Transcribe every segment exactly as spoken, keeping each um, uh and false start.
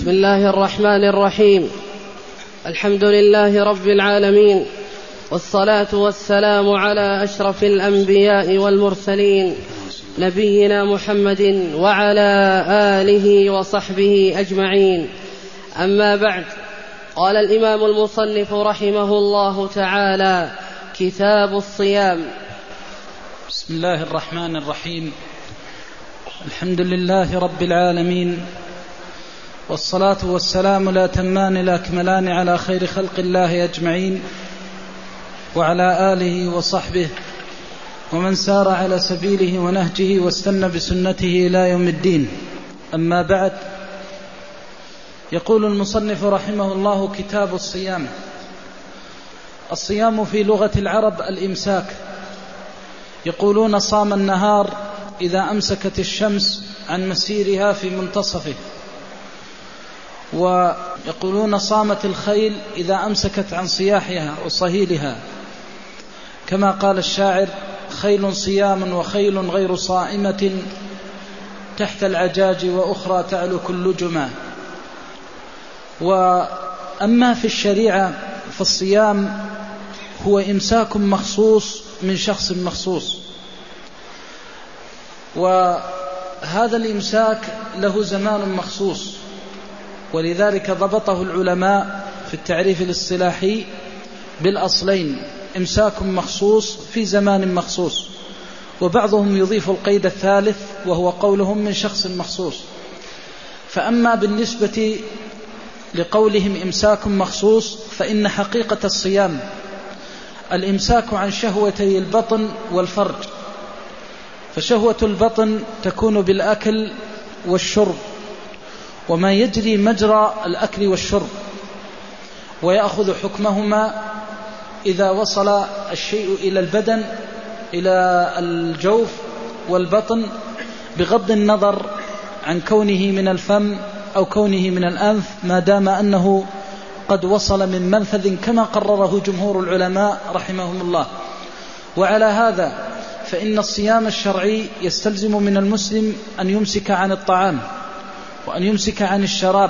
بسم الله الرحمن الرحيم. الحمد لله رب العالمين، والصلاة والسلام على أشرف الأنبياء والمرسلين، نبينا محمد وعلى آله وصحبه أجمعين. أما بعد، قال الإمام المصنف رحمه الله تعالى: كتاب الصيام. بسم الله الرحمن الرحيم. الحمد لله رب العالمين، والصلاة والسلام لا تمان لا كملان على خير خلق الله أجمعين، وعلى آله وصحبه ومن سار على سبيله ونهجه واستنى بسنته إلى يوم الدين. أما بعد، يقول المصنف رحمه الله: كتاب الصيام. الصيام في لغة العرب الإمساك، يقولون صام النهار إذا أمسكت الشمس عن مسيرها في منتصفه، ويقولون صامت الخيل إذا أمسكت عن صياحها وصهيلها، كما قال الشاعر: خيل صيام وخيل غير صائمة تحت العجاج وأخرى تعلو كل جمع. وأما في الشريعة فالصيام هو إمساك مخصوص من شخص مخصوص، وهذا الإمساك له زمان مخصوص، ولذلك ضبطه العلماء في التعريف الاصطلاحي بالأصلين: إمساك مخصوص في زمان مخصوص، وبعضهم يضيف القيد الثالث وهو قولهم من شخص مخصوص. فأما بالنسبة لقولهم إمساك مخصوص، فإن حقيقة الصيام الإمساك عن شهوتي البطن والفرج. فشهوة البطن تكون بالأكل والشرب وما يجري مجرى الأكل والشرب، ويأخذ حكمهما إذا وصل الشيء إلى البدن، إلى الجوف والبطن، بغض النظر عن كونه من الفم أو كونه من الأنف، ما دام أنه قد وصل من منفذ، كما قرره جمهور العلماء رحمهم الله. وعلى هذا فإن الصيام الشرعي يستلزم من المسلم أن يمسك عن الطعام، وأن يمسك عن الشراب،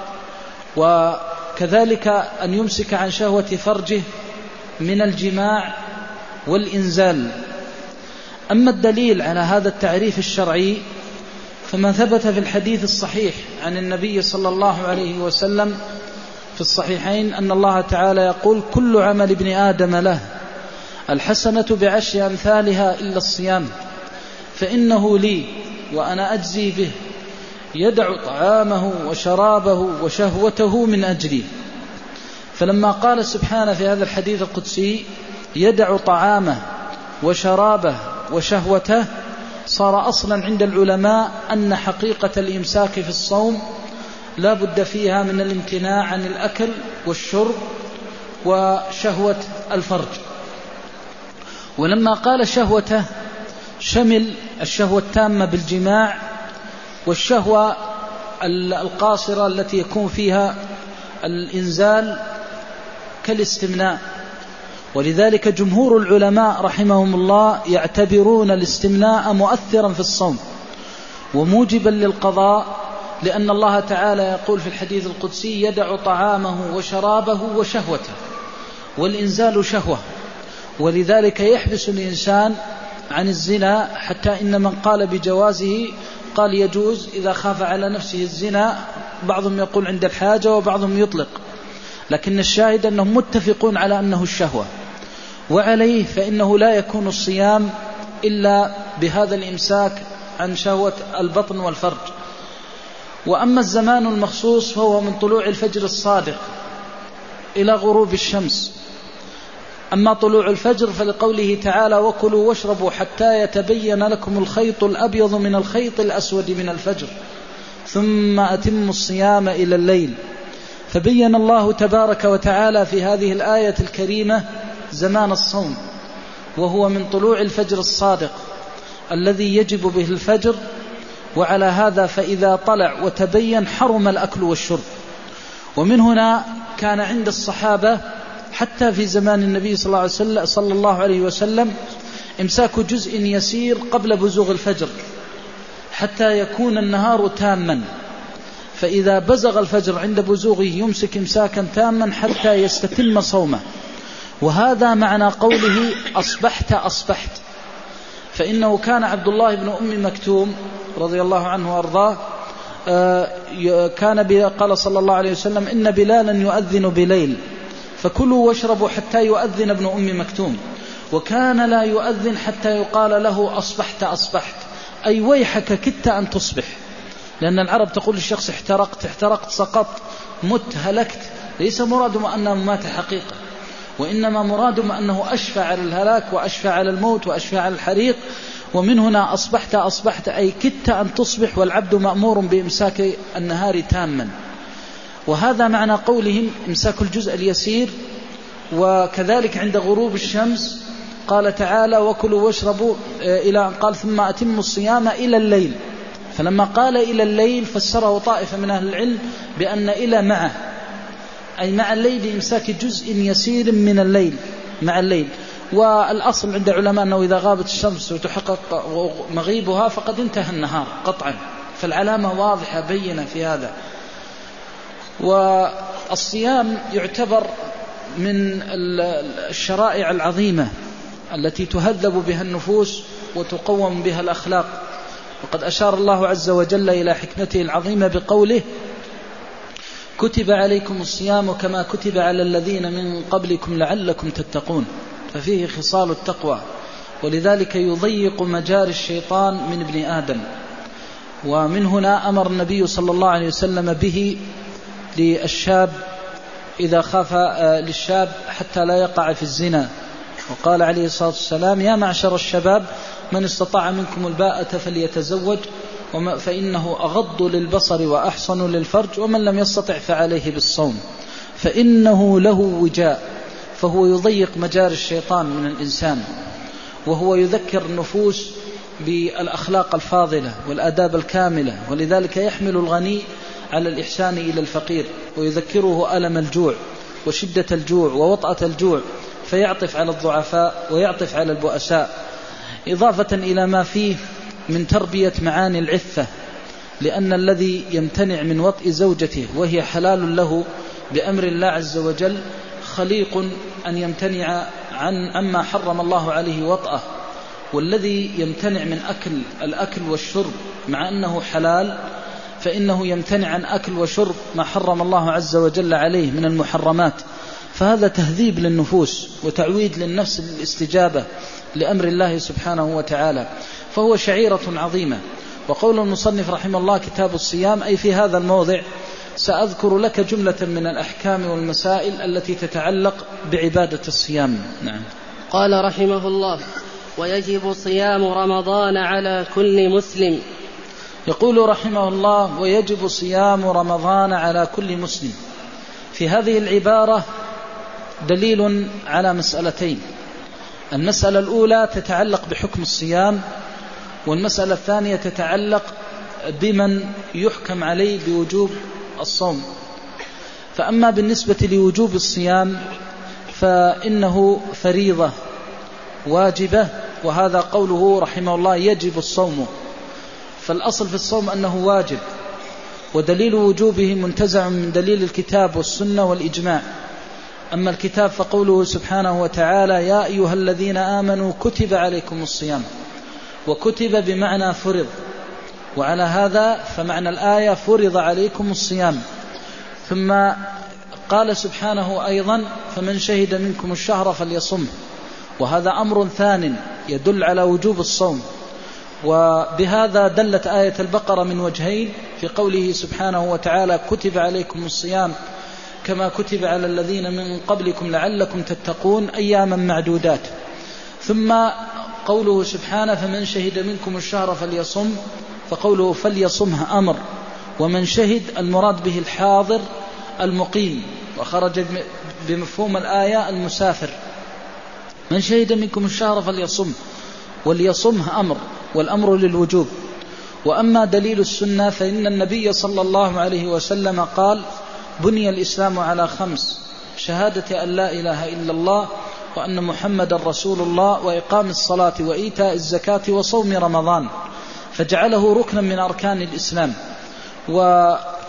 وكذلك أن يمسك عن شهوة فرجه من الجماع والإنزال. أما الدليل على هذا التعريف الشرعي فما ثبت في الحديث الصحيح عن النبي صلى الله عليه وسلم في الصحيحين أن الله تعالى يقول: كل عمل ابن آدم له، الحسنة بعشر أمثالها إلا الصيام، فإنه لي وأنا أجزي به، يدع طعامه وشرابه وشهوته من أجلي. فلما قال سبحانه في هذا الحديث القدسي: يدع طعامه وشرابه وشهوته، صار أصلا عند العلماء أن حقيقة الإمساك في الصوم لا بد فيها من الامتناع عن الأكل والشرب وشهوة الفرج. ولما قال شهوته شمل الشهوة التامة بالجماع والشهوة القاصرة التي يكون فيها الإنزال كالاستمناء. ولذلك جمهور العلماء رحمهم الله يعتبرون الاستمناء مؤثرا في الصوم وموجبا للقضاء، لأن الله تعالى يقول في الحديث القدسي: يدع طعامه وشرابه وشهوته، والإنزال شهوة. ولذلك يحبس الإنسان عن الزنا، حتى إن من قال بجوازه قال يجوز إذا خاف على نفسه الزنا، بعضهم يقول عند الحاجة وبعضهم يطلق، لكن الشاهد أنهم متفقون على أنه الشهوة. وعليه فإنه لا يكون الصيام إلا بهذا الإمساك عن شهوة البطن والفرج. وأما الزمان المخصوص فهو من طلوع الفجر الصادق إلى غروب الشمس. أما طلوع الفجر فلقوله تعالى: وكلوا واشربوا حتى يتبين لكم الخيط الأبيض من الخيط الأسود من الفجر ثم أتموا الصيام إلى الليل. فبين الله تبارك وتعالى في هذه الآية الكريمة زمان الصوم، وهو من طلوع الفجر الصادق الذي يجب به الفجر. وعلى هذا فإذا طلع وتبين حرم الأكل والشرب. ومن هنا كان عند الصحابة حتى في زمان النبي صلى الله عليه وسلم, صلى الله عليه وسلم إمساك جزء يسير قبل بزوغ الفجر حتى يكون النهار تاما، فإذا بزغ الفجر عند بزوغه يمسك إمساكا تاما حتى يستتم صومه. وهذا معنى قوله أصبحت أصبحت، فإنه كان عبد الله بن أم مكتوم رضي الله عنه وأرضاه كان قال صلى الله عليه وسلم إن بلالا يؤذن بليل فكلوا واشربوا حتى يؤذن ابن أم مكتوم، وكان لا يؤذن حتى يقال له أصبحت أصبحت، أي ويحك كدت أن تصبح. لأن العرب تقول للشخص احترقت احترقت سقطت مت هلكت، ليس مرادهم أنه مات حقيقة، وإنما مرادهم أنه أشفى على الهلاك وأشفى على الموت وأشفى على الحريق. ومن هنا أصبحت أصبحت أي كدت أن تصبح، والعبد مأمور بإمساك النهار تاما. وهذا معنى قولهم إمساك الجزء اليسير. وكذلك عند غروب الشمس قال تعالى وكلوا واشربوا إلى أن قال ثم أتموا الصيام إلى الليل، فلما قال إلى الليل فسره طائفة من أهل العلم بأن إلى معه أي مع الليل إمساك جزء يسير من الليل مع الليل. والأصل عند علماء أنه إذا غابت الشمس وتحقق مغيبها فقد انتهى النهار قطعا، فالعلامة واضحة بينة في هذا. والصيام يعتبر من الشرائع العظيمة التي تهذب بها النفوس وتقوم بها الأخلاق، وقد أشار الله عز وجل إلى حكمته العظيمة بقوله كتب عليكم الصيام كما كتب على الذين من قبلكم لعلكم تتقون، ففيه خصال التقوى، ولذلك يضيق مجاري الشيطان من ابن آدم. ومن هنا أمر النبي صلى الله عليه وسلم به للشاب إذا خاف للشاب حتى لا يقع في الزنا، وقال عليه الصلاة والسلام يا معشر الشباب من استطاع منكم الباءة فليتزوج فإنه أغض للبصر وأحصن للفرج ومن لم يستطع فعليه بالصوم فإنه له وجاء. فهو يضيق مجاري الشيطان من الإنسان، وهو يذكر النفوس بالأخلاق الفاضلة والآداب الكاملة، ولذلك يحمل الغني على الإحسان إلى الفقير، ويذكره ألم الجوع وشدة الجوع ووطأة الجوع، فيعطف على الضعفاء ويعطف على البؤساء، إضافة إلى ما فيه من تربية معاني العفة، لأن الذي يمتنع من وطئ زوجته وهي حلال له بأمر الله عز وجل خليق أن يمتنع عن عما حرم الله عليه وطئه، والذي يمتنع من أكل الأكل والشرب مع أنه حلال فإنه يمتنع عن أكل وشرب ما حرم الله عز وجل عليه من المحرمات. فهذا تهذيب للنفوس وتعويد للنفس للاستجابة لأمر الله سبحانه وتعالى، فهو شعيرة عظيمة. وقول المصنف رحمه الله كتاب الصيام، أي في هذا الموضع سأذكر لك جملة من الأحكام والمسائل التي تتعلق بعبادة الصيام. نعم. قال رحمه الله ويجب صيام رمضان على كل مسلم. يقول رحمه الله ويجب صيام رمضان على كل مسلم. في هذه العبارة دليل على مسألتين، المسألة الأولى تتعلق بحكم الصيام، والمسألة الثانية تتعلق بمن يحكم عليه بوجوب الصوم. فأما بالنسبة لوجوب الصيام فإنه فريضة واجبة، وهذا قوله رحمه الله يجب الصوم، فالأصل في الصوم أنه واجب، ودليل وجوبه منتزع من دليل الكتاب والسنة والإجماع. أما الكتاب فقوله سبحانه وتعالى يا أيها الذين آمنوا كتب عليكم الصيام، وكتب بمعنى فرض، وعلى هذا فمعنى الآية فرض عليكم الصيام. ثم قال سبحانه أيضا فمن شهد منكم الشهر فليصمه، وهذا أمر ثان يدل على وجوب الصوم. وبهذا دلت آية البقرة من وجهين، في قوله سبحانه وتعالى كتب عليكم الصيام كما كتب على الذين من قبلكم لعلكم تتقون أياما معدودات. ثم قوله سبحانه فمن شهد منكم الشهر فليصم، فقوله فليصمه أمر، ومن شهد المراد به الحاضر المقيم، وخرج بمفهوم الآية المسافر. من شهد منكم الشهر فليصم، وليصمه أمر، والأمر للوجوب. وأما دليل السنة فإن النبي صلى الله عليه وسلم قال بني الإسلام على خمس: شهادة أن لا إله إلا الله وأن محمد رسول الله وإقام الصلاة وإيتاء الزكاة وصوم رمضان، فجعله ركنا من أركان الإسلام. وكما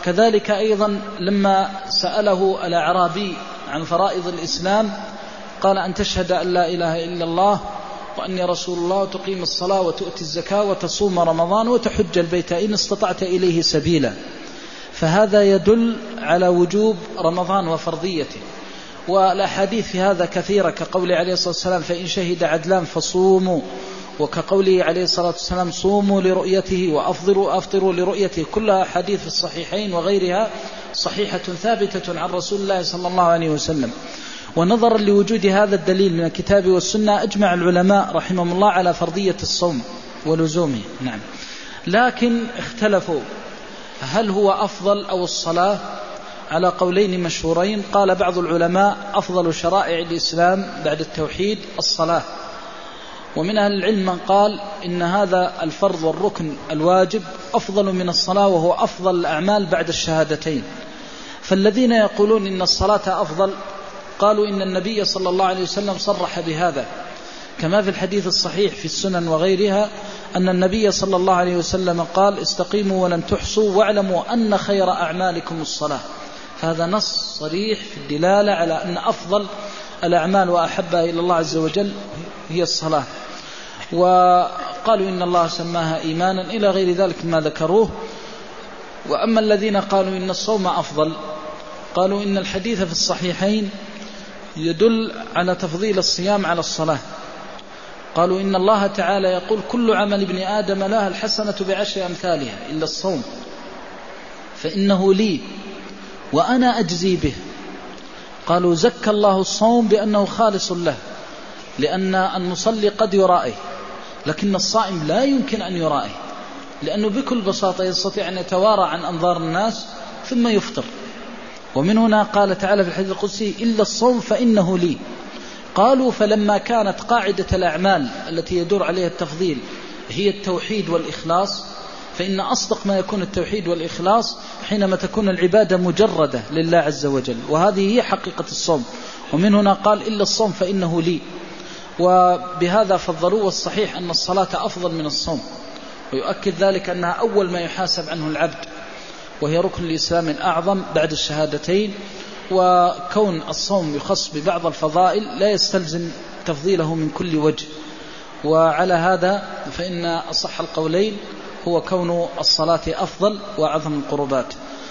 وكذلك أيضا لما سأله الأعرابي عن فرائض الإسلام قال أن تشهد أن لا إله إلا الله وأني رسول الله وتقيم الصلاة وتؤتي الزكاة وتصوم رمضان وتحج البيت إن استطعت إليه سبيلا. فهذا يدل على وجوب رمضان وفرضيته. والأحاديث في هذا كثيرة كقول عليه الصلاة والسلام فإن شهد عدلان فصوموا، وكقوله عليه الصلاة والسلام صوموا لرؤيته وأفطروا أفطروا لرؤيته، كلها أحاديث في الصحيحين وغيرها صحيحة ثابتة عن رسول الله صلى الله عليه وسلم. ونظرا لوجود هذا الدليل من الكتاب والسنة أجمع العلماء رحمهم الله على فرضية الصوم ولزومه. نعم، لكن اختلفوا هل هو أفضل أو الصلاة على قولين مشهورين. قال بعض العلماء أفضل شرائع الإسلام بعد التوحيد الصلاة، ومن أهل العلم من قال إن هذا الفرض والركن الواجب أفضل من الصلاة وهو أفضل الأعمال بعد الشهادتين. فالذين يقولون إن الصلاة أفضل قالوا إن النبي صلى الله عليه وسلم صرح بهذا، كما في الحديث الصحيح في السنن وغيرها أن النبي صلى الله عليه وسلم قال استقيموا ولن تحصوا واعلموا أن خير أعمالكم الصلاة. هذا نص صريح في الدلالة على أن أفضل الأعمال وأحبها إلى الله عز وجل هي الصلاة. وقالوا إن الله سماها إيمانا إلى غير ذلك ما ذكروه. وأما الذين قالوا إن الصوم أفضل قالوا إن الحديث في الصحيحين يدل على تفضيل الصيام على الصلاة. قالوا إن الله تعالى يقول كل عمل ابن آدم لها الحسنة بعشر أمثالها إلا الصوم فإنه لي وأنا أجزي به. قالوا زكى الله الصوم بأنه خالص له، لأن المصلي قد يرائه لكن الصائم لا يمكن أن يرائه، لأنه بكل بساطة يستطيع أن يتوارى عن أنظار الناس ثم يفطر. ومن هنا قال تعالى في الحديث القدسي إلا الصوم فإنه لي. قالوا فلما كانت قاعدة الأعمال التي يدور عليها التفضيل هي التوحيد والإخلاص، فإن أصدق ما يكون التوحيد والإخلاص حينما تكون العبادة مجردة لله عز وجل، وهذه هي حقيقة الصوم. ومن هنا قال إلا الصوم فإنه لي، وبهذا فضلوا. والصحيح أن الصلاة أفضل من الصوم، ويؤكد ذلك أنها أول ما يحاسب عنه العبد، وهي ركن الإسلام الأعظم بعد الشهادتين. وكون الصوم يخص ببعض الفضائل لا يستلزم تفضيله من كل وجه. وعلى هذا فإن أصح القولين هو كون الصلاة أفضل وأعظم القربات.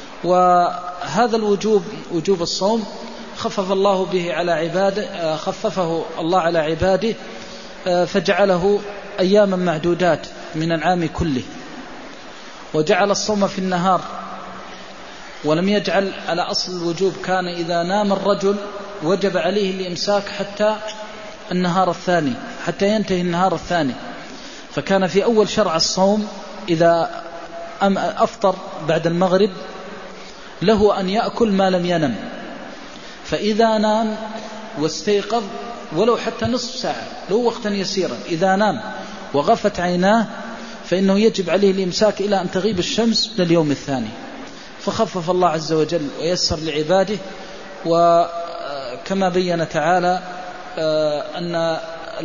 وهذا الوجوب وجوب الصوم خفف الله به على عباده، خففه الله على عباده فجعله أياما معدودات من العام كله، وجعل الصوم في النهار، ولم يجعل على أصل الوجوب كان إذا نام الرجل وجب عليه الإمساك حتى النهار الثاني، حتى ينتهي النهار الثاني. فكان في أول شرع الصوم إذا أفطر بعد المغرب له أن يأكل ما لم ينم، فإذا نام واستيقظ ولو حتى نصف ساعة لو وقتا يسيرا، إذا نام وغفت عيناه فإنه يجب عليه الإمساك إلى أن تغيب الشمس لليوم الثاني. فخفف الله عز وجل ويسر لعباده. وكما بين تعالى أن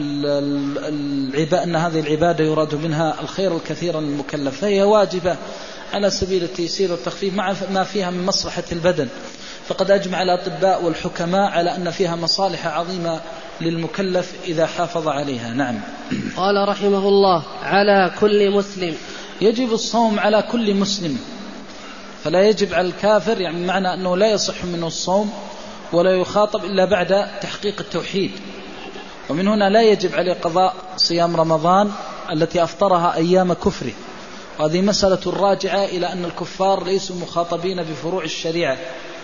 أن هذه العبادة يراد منها الخير الكثير المكلف، فهي واجبة على سبيل التيسير والتخفيف مع ما فيها من مصلحة البدن. فقد أجمع الأطباء والحكماء على أن فيها مصالح عظيمة للمكلف إذا حافظ عليها. نعم. قال رحمه الله على كل مسلم، يجب الصوم على كل مسلم، فلا يجب على الكافر، يعني معنى أنه لا يصح منه الصوم ولا يخاطب إلا بعد تحقيق التوحيد. ومن هنا لا يجب عليه قضاء صيام رمضان التي أفطرها أيام كفره، وهذه مسألة راجعة إلى أن الكفار ليسوا مخاطبين بفروع الشريعة.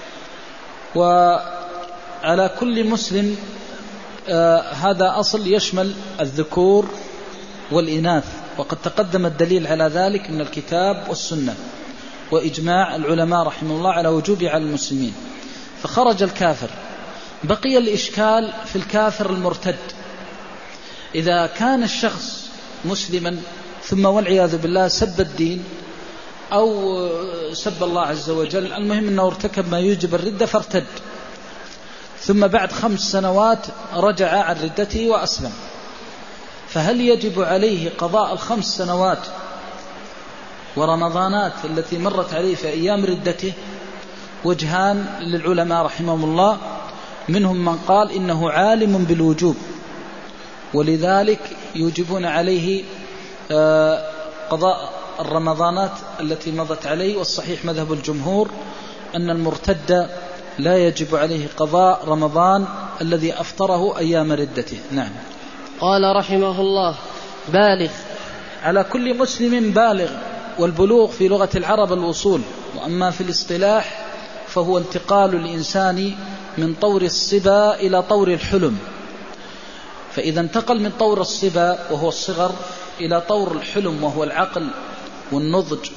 وعلى كل مسلم آه هذا أصل يشمل الذكور والإناث، وقد تقدم الدليل على ذلك من الكتاب والسنة وإجماع العلماء رحمه الله على وجوبه على المسلمين. فخرج الكافر. بقي الإشكال في الكافر المرتد. إذا كان الشخص مسلما ثم والعياذ بالله سب الدين أو سب الله عز وجل، المهم أنه ارتكب ما يوجب الردة فارتد، ثم بعد خمس سنوات رجع عن ردته وأسلم، فهل يجب عليه قضاء الخمس سنوات ورمضانات التي مرت عليه في أيام ردته وجهان للعلماء رحمهم الله، منهم من قال إنه عالم بالوجوب ولذلك يوجبون عليه قضاء الرمضانات التي مضت عليه، والصحيح مذهب الجمهور أن المرتد لا يجب عليه قضاء رمضان الذي أفطره أيام ردته. نعم. قال رحمه الله: بالغ. على كل مسلم بالغ، والبلوغ في لغة العرب الوصول، وأما في الاصطلاح فهو انتقال الإنسان من طور الصبا إلى طور الحلم. فإذا انتقل من طور الصبا وهو الصغر إلى طور الحلم وهو العقل والنضج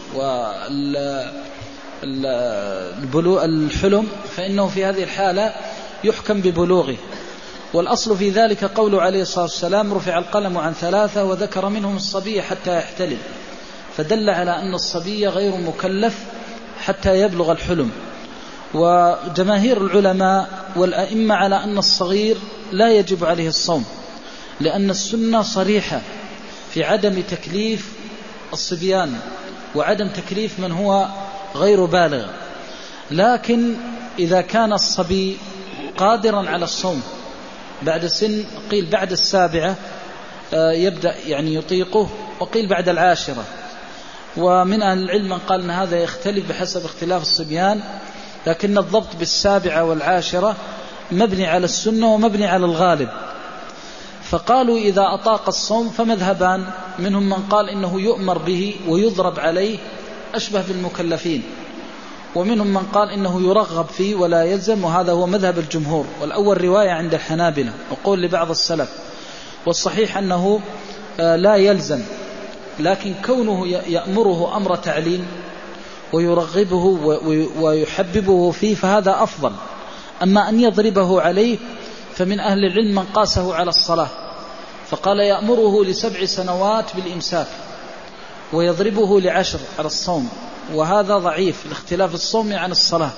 والحلم، فإنه في هذه الحالة يحكم ببلوغه. والأصل في ذلك قول عليه الصلاة والسلام: رفع القلم عن ثلاثة، وذكر منهم الصبي حتى يحتلم، فدل على أن الصبي غير مكلف حتى يبلغ الحلم. وجماهير العلماء والأئمة على أن الصغير لا يجب عليه الصوم، لأن السنة صريحة في عدم تكليف الصبيان وعدم تكليف من هو غير بالغ. لكن إذا كان الصبي قادرا على الصوم بعد سن، قيل بعد السابعة يبدأ يعني يطيقه، وقيل بعد العاشرة، ومن أهل العلم من قال أن هذا يختلف بحسب اختلاف الصبيان، لكن الضبط بالسابعة والعاشرة مبني على السنة ومبني على الغالب. فقالوا إذا أطاق الصوم فمذهبان، منهم من قال إنه يؤمر به ويضرب عليه أشبه بالمكلفين، ومنهم من قال إنه يرغب فيه ولا يلزم، وهذا هو مذهب الجمهور، والأول رواية عند الحنابلة وقول لبعض السلف. والصحيح أنه لا يلزم، لكن كونه يأمره أمر تعليم ويرغبه ويحببه فيه فهذا أفضل. أما أن يضربه عليه فمن أهل العلم من قاسه على الصلاة، فقال يأمره لسبع سنوات بالإمساك ويضربه لعشر على الصوم، وهذا ضعيف لاختلاف الصوم عن الصلاة.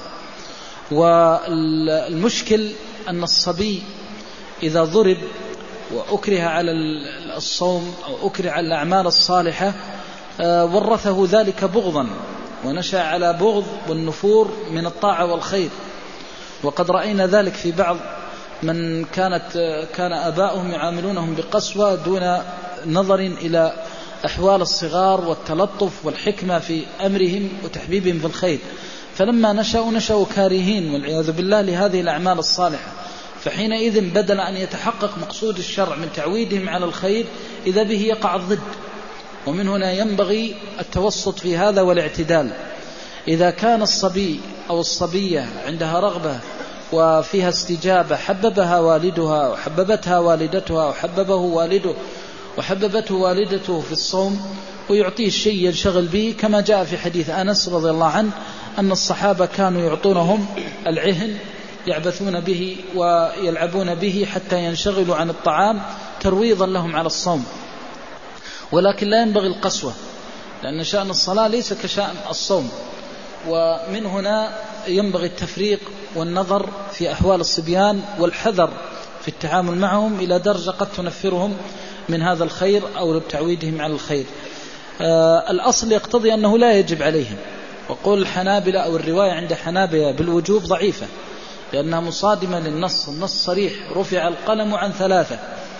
والمشكل أن الصبي إذا ضرب وأكره على الصوم أو أكره على الأعمال الصالحة ورثه ذلك بغضا، ونشأ على بغض والنفور من الطاعة والخير. وقد رأينا ذلك في بعض من كانت كان آباؤهم يعاملونهم بقسوة دون نظر إلى أحوال الصغار والتلطف والحكمة في أمرهم وتحبيبهم في الخير، فلما نشأوا نشأوا كارهين والعياذ بالله لهذه الأعمال الصالحة. فحينئذ بدل أن يتحقق مقصود الشرع من تعويدهم على الخير إذا به يقع الضد. ومن هنا ينبغي التوسط في هذا والاعتدال. إذا كان الصبي أو الصبية عندها رغبة وفيها استجابة حببها والدها وحببتها والدتها وحببه والده وحببته والدته في الصوم، ويعطيه الشيء ينشغل به، كما جاء في حديث أنس رضي الله عنه أن الصحابة كانوا يعطونهم العهن يعبثون به ويلعبون به حتى ينشغلوا عن الطعام ترويضا لهم على الصوم. ولكن لا ينبغي القسوة، لأن شأن الصلاة ليس كشأن الصوم. ومن هنا ينبغي التفريق والنظر في أحوال الصبيان والحذر في التعامل معهم إلى درجة قد تنفرهم من هذا الخير أو تعويدهم على الخير. آه الأصل يقتضي أنه لا يجب عليهم، وقول الحنابلة أو الرواية عند حنابلة بالوجوب ضعيفة لأنها مصادمة للنص. النص صريح: رفع القلم عن ثلاثة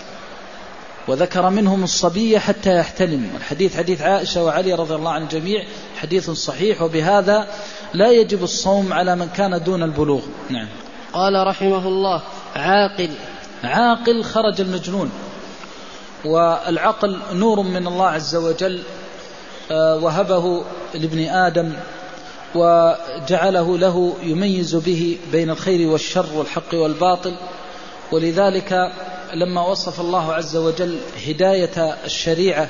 وذكر منهم الصبي حتى يحتلم. الحديث حديث عائشة وعلي رضي الله عن الجميع حديث صحيح، وبهذا لا يجب الصوم على من كان دون البلوغ. نعم. قال رحمه الله: عاقل. عاقل خرج المجنون، والعقل نور من الله عز وجل وهبه لابن آدم وجعله له يميز به بين الخير والشر والحق والباطل. ولذلك لما وصف الله عز وجل هداية الشريعة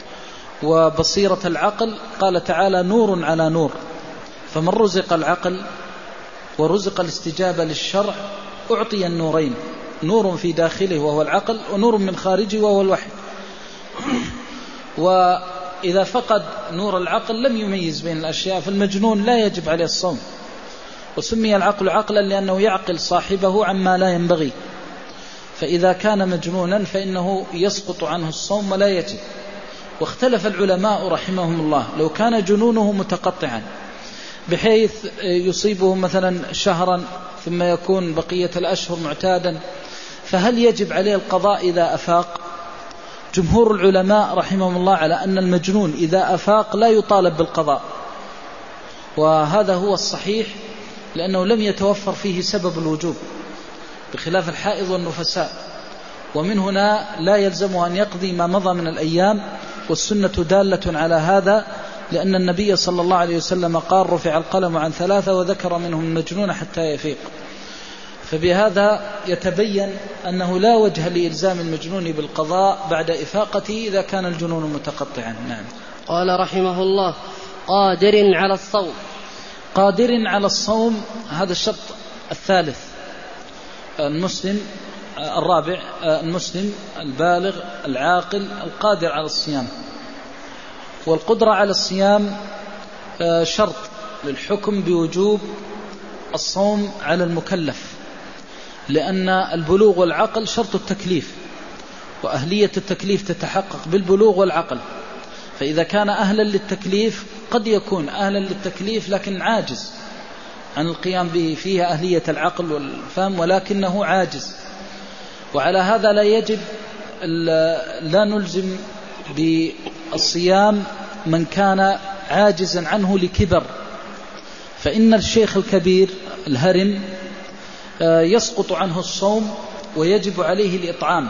وبصيرة العقل قال تعالى: نور على نور. فمن رزق العقل ورزق الاستجابة للشرع أعطي النورين، نور في داخله وهو العقل، ونور من خارجه وهو الوحي. وإذا فقد نور العقل لم يميز بين الأشياء، فالمجنون لا يجب عليه الصوم. وسمي العقل عقلا لأنه يعقل صاحبه عما لا ينبغي، فإذا كان مجنونا فإنه يسقط عنه الصوم ولا يجب. واختلف العلماء رحمهم الله لو كان جنونه متقطعا بحيث يصيبه مثلا شهرا ثم يكون بقية الأشهر معتادا، فهل يجب عليه القضاء إذا أفاق؟ جمهور العلماء رحمهم الله على أن المجنون إذا أفاق لا يطالب بالقضاء، وهذا هو الصحيح لأنه لم يتوفر فيه سبب الوجوب بخلاف الحائض والنفساء، ومن هنا لا يلزمه أن يقضي ما مضى من الأيام، والسنة دالة على هذا، لأن النبي صلى الله عليه وسلم قال رفع القلم عن ثلاثة وذكر منهم المجنون حتى يفيق. فبهذا يتبين أنه لا وجه لإلزام المجنون بالقضاء بعد إفاقته إذا كان الجنون متقطعا. نعم. قال رحمه الله: قادر على الصوم. قادر على الصوم هذا الشرط الثالث، المسلم الرابع المسلم البالغ العاقل القادر على الصيام. والقدرة على الصيام شرط للحكم بوجوب الصوم على المكلف، لأن البلوغ والعقل شرط التكليف، وأهلية التكليف تتحقق بالبلوغ والعقل. فإذا كان أهلا للتكليف قد يكون أهلا للتكليف لكن عاجز عن القيام به، فيها أهلية العقل والفهم ولكنه عاجز، وعلى هذا لا يجب لا نلزم بالصيام من كان عاجزا عنه لكبر، فإن الشيخ الكبير الهرم يسقط عنه الصوم ويجب عليه الإطعام،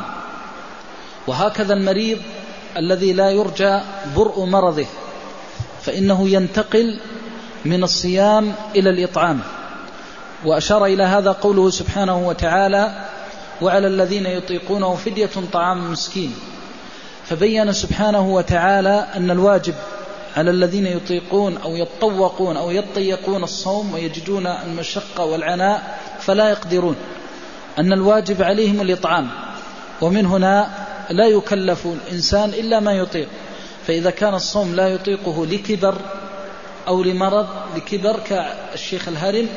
وهكذا المريض الذي لا يرجى برء مرضه فإنه ينتقل من الصيام إلى الإطعام. وأشار إلى هذا قوله سبحانه وتعالى: وعلى الذين يطيقونه فدية طعام مسكين. فبين سبحانه وتعالى أن الواجب على الذين يطيقون أو يتطوقون أو يطيقون الصوم ويجدون المشقة والعناء فلا يقدرون، أن الواجب عليهم الإطعام، ومن هنا لا يكلف الإنسان إلا ما يطيق. فإذا كان الصوم لا يطيقه لكبر أو لمرض، لكبر كالشيخ الهرم،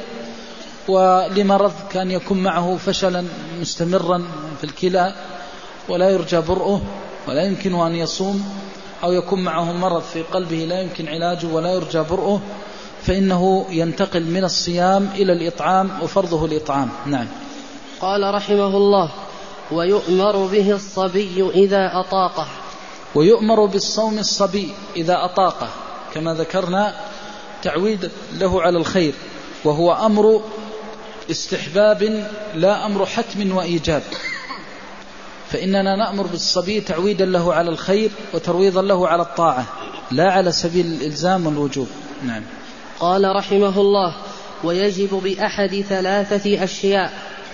ولمرض كان يكون معه فشلا مستمرا في الكلى ولا يرجى برؤه ولا يمكنه أن يصوم، أو يكون معه مرض في قلبه لا يمكن علاجه ولا يرجى برؤه، فإنه ينتقل من الصيام إلى الإطعام وفرضه الإطعام. نعم. قال رحمه الله: ويؤمر به الصبي إذا أطاقه. ويؤمر بالصوم الصبي إذا أطاقه، كما ذكرنا تعويد له على الخير، وهو أمر استحباب لا أمر حتم وإيجاب، فإننا نأمر بالصبي تعويدا له على الخير وترويضا له على الطاعة، لا على سبيل الإلزام والوجوب. نعم. قال رحمه الله: ويجب بأحد ثلاثة أشياء.